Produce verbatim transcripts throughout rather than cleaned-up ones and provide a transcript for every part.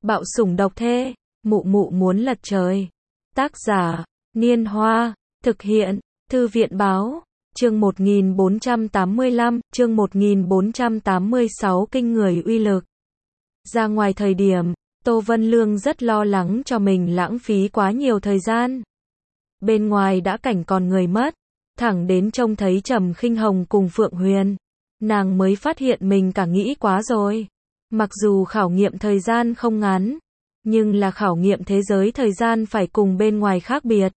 Bạo sủng độc thê, mụ mụ muốn lật trời. Tác giả, Niên Hoa, thực hiện, Thư viện báo, chương một nghìn bốn trăm tám mươi lăm, chương một nghìn bốn trăm tám mươi sáu kinh người uy lực. Ra ngoài thời điểm, Tô Vân Lương rất lo lắng cho mình lãng phí quá nhiều thời gian. Bên ngoài đã cảnh còn người mất, thẳng đến trông thấy Trầm Khinh Hồng cùng Phượng Huyền, nàng mới phát hiện mình cả nghĩ quá rồi. Mặc dù khảo nghiệm thời gian không ngắn, nhưng là khảo nghiệm thế giới thời gian phải cùng bên ngoài khác biệt.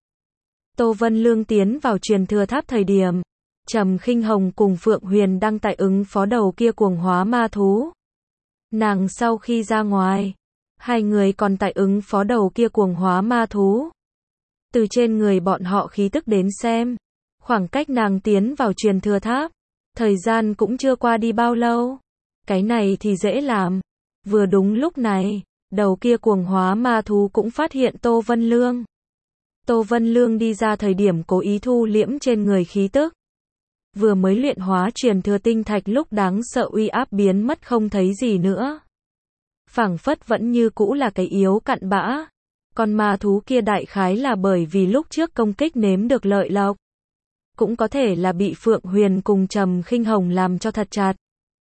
Tô Vân Lương tiến vào truyền thừa tháp thời điểm, Trầm Khinh Hồng cùng Phượng Huyền đang tại ứng phó đầu kia cuồng hóa ma thú. Nàng sau khi ra ngoài, hai người còn tại ứng phó đầu kia cuồng hóa ma thú. Từ trên người bọn họ khí tức đến xem, khoảng cách nàng tiến vào truyền thừa tháp, thời gian cũng chưa qua đi bao lâu. Cái này thì dễ làm. Vừa đúng lúc này, đầu kia cuồng hóa ma thú cũng phát hiện Tô Vân Lương. Tô Vân Lương đi ra thời điểm cố ý thu liễm trên người khí tức. Vừa mới luyện hóa truyền thừa tinh thạch lúc đáng sợ uy áp biến mất không thấy gì nữa. Phảng phất vẫn như cũ là cái yếu cặn bã. Con ma thú kia đại khái là bởi vì lúc trước công kích nếm được lợi lộc. Cũng có thể là bị Phượng Huyền cùng Trầm Khinh Hồng làm cho thật chặt.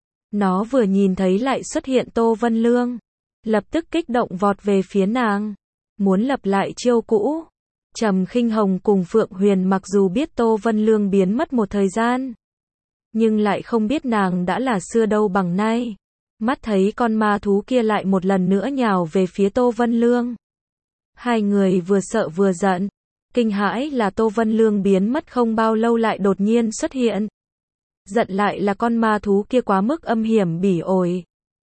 Nó vừa nhìn thấy lại xuất hiện Tô Vân Lương, lập tức kích động vọt về phía nàng, muốn lập lại chiêu cũ. Trầm Khinh Hồng cùng Phượng Huyền mặc dù biết Tô Vân Lương biến mất một thời gian, nhưng lại không biết nàng đã là xưa đâu bằng nay. Mắt thấy con ma thú kia lại một lần nữa nhào về phía Tô Vân Lương. Hai người vừa sợ vừa giận, kinh hãi là Tô Vân Lương biến mất không bao lâu lại đột nhiên xuất hiện. Giận lại là con ma thú kia quá mức âm hiểm bỉ ổi.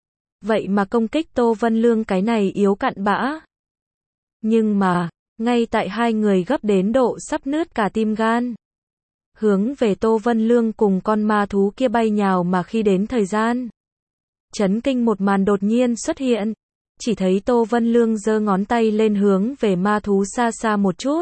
Vậy mà công kích Tô Vân Lương cái này yếu cặn bã. Nhưng mà, ngay tại hai người gấp đến độ sắp nứt cả tim gan, hướng về Tô Vân Lương cùng con ma thú kia bay nhào mà khi đến thời gian, chấn kinh một màn đột nhiên xuất hiện. Chỉ thấy Tô Vân Lương giơ ngón tay lên hướng về ma thú xa xa một chút.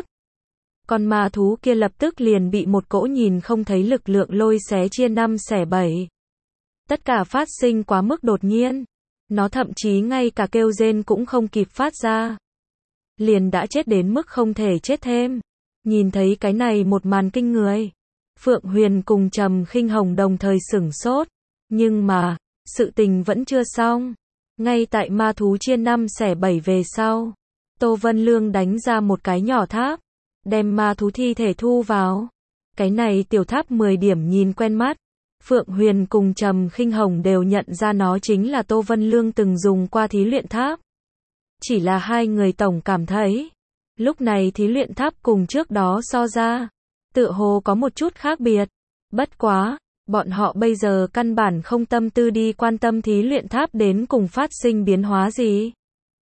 Con ma thú kia lập tức liền bị một cỗ nhìn không thấy lực lượng lôi xé chia năm xẻ bảy. Tất cả phát sinh quá mức đột nhiên. Nó thậm chí ngay cả kêu rên cũng không kịp phát ra. Liền đã chết đến mức không thể chết thêm. Nhìn thấy cái này một màn kinh người, Phượng Huyền cùng Trầm Khinh Hồng đồng thời sửng sốt. Nhưng mà, sự tình vẫn chưa xong. Ngay tại ma thú chia năm xẻ bảy về sau, Tô Vân Lương đánh ra một cái nhỏ tháp, đem ma thú thi thể thu vào. Cái này tiểu tháp mười điểm nhìn quen mắt. Phượng Huyền cùng Trầm Khinh Hồng đều nhận ra nó chính là Tô Vân Lương từng dùng qua thí luyện tháp. Chỉ là hai người tổng cảm thấy, lúc này thí luyện tháp cùng trước đó so ra, tựa hồ có một chút khác biệt. Bất quá, bọn họ bây giờ căn bản không tâm tư đi quan tâm thí luyện tháp đến cùng phát sinh biến hóa gì.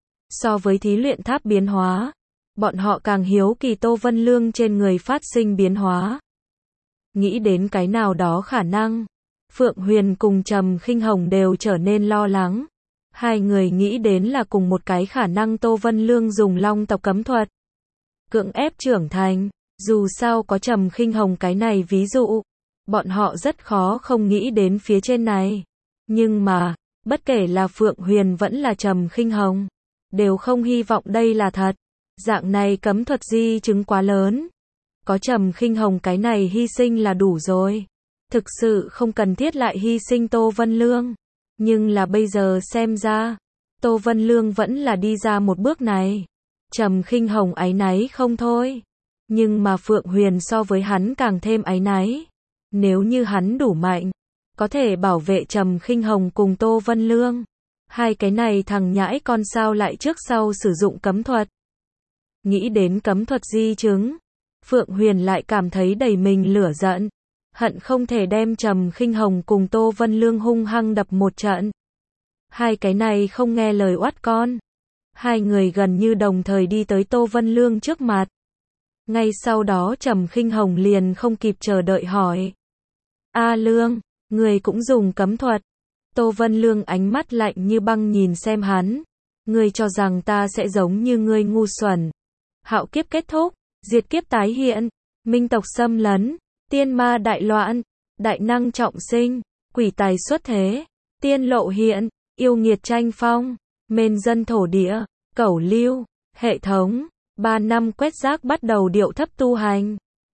So với thí luyện tháp biến hóa, bọn họ càng hiếu kỳ Tô Vân Lương trên người phát sinh biến hóa. Nghĩ đến cái nào đó khả năng, Phượng Huyền cùng Trầm Khinh Hồng đều trở nên lo lắng. Hai người nghĩ đến là cùng một cái khả năng Tô Vân Lương dùng long tộc cấm thuật cưỡng ép trưởng thành. Dù sao có Trầm Khinh Hồng cái này ví dụ, bọn họ rất khó không nghĩ đến phía trên này. Nhưng mà, bất kể là Phượng Huyền vẫn là Trầm Khinh Hồng, đều không hy vọng đây là thật. Dạng này cấm thuật di chứng quá lớn. Có Trầm Khinh Hồng cái này hy sinh là đủ rồi. Thực sự không cần thiết lại hy sinh Tô Vân Lương. Nhưng là bây giờ xem ra, Tô Vân Lương vẫn là đi ra một bước này. Trầm Khinh Hồng áy náy không thôi. Nhưng mà Phượng Huyền so với hắn càng thêm áy náy. Nếu như hắn đủ mạnh, có thể bảo vệ Trầm Khinh Hồng cùng Tô Vân Lương. Hai cái này thằng nhãi con sao lại trước sau sử dụng cấm thuật. Nghĩ đến cấm thuật di chứng, Phượng Huyền lại cảm thấy đầy mình lửa giận, hận không thể đem Trầm Khinh Hồng cùng Tô Vân Lương hung hăng đập một trận. Hai cái này không nghe lời oát con. Hai người gần như đồng thời đi tới Tô Vân Lương trước mặt. Ngay sau đó Trầm Khinh Hồng liền không kịp chờ đợi hỏi: "A Lương, người cũng dùng cấm thuật?" Tô Vân Lương ánh mắt lạnh như băng nhìn xem hắn. "Ngươi cho rằng ta sẽ giống như ngươi ngu xuẩn? Hạo kiếp kết thúc, diệt kiếp tái hiện, minh tộc xâm lấn, tiên ma đại loạn, đại năng trọng sinh, quỷ tài xuất thế, tiên lộ hiện, yêu nghiệt tranh phong, Mên dân thổ địa, cẩu lưu, hệ thống, ba năm quét rác bắt đầu điệu thấp tu hành.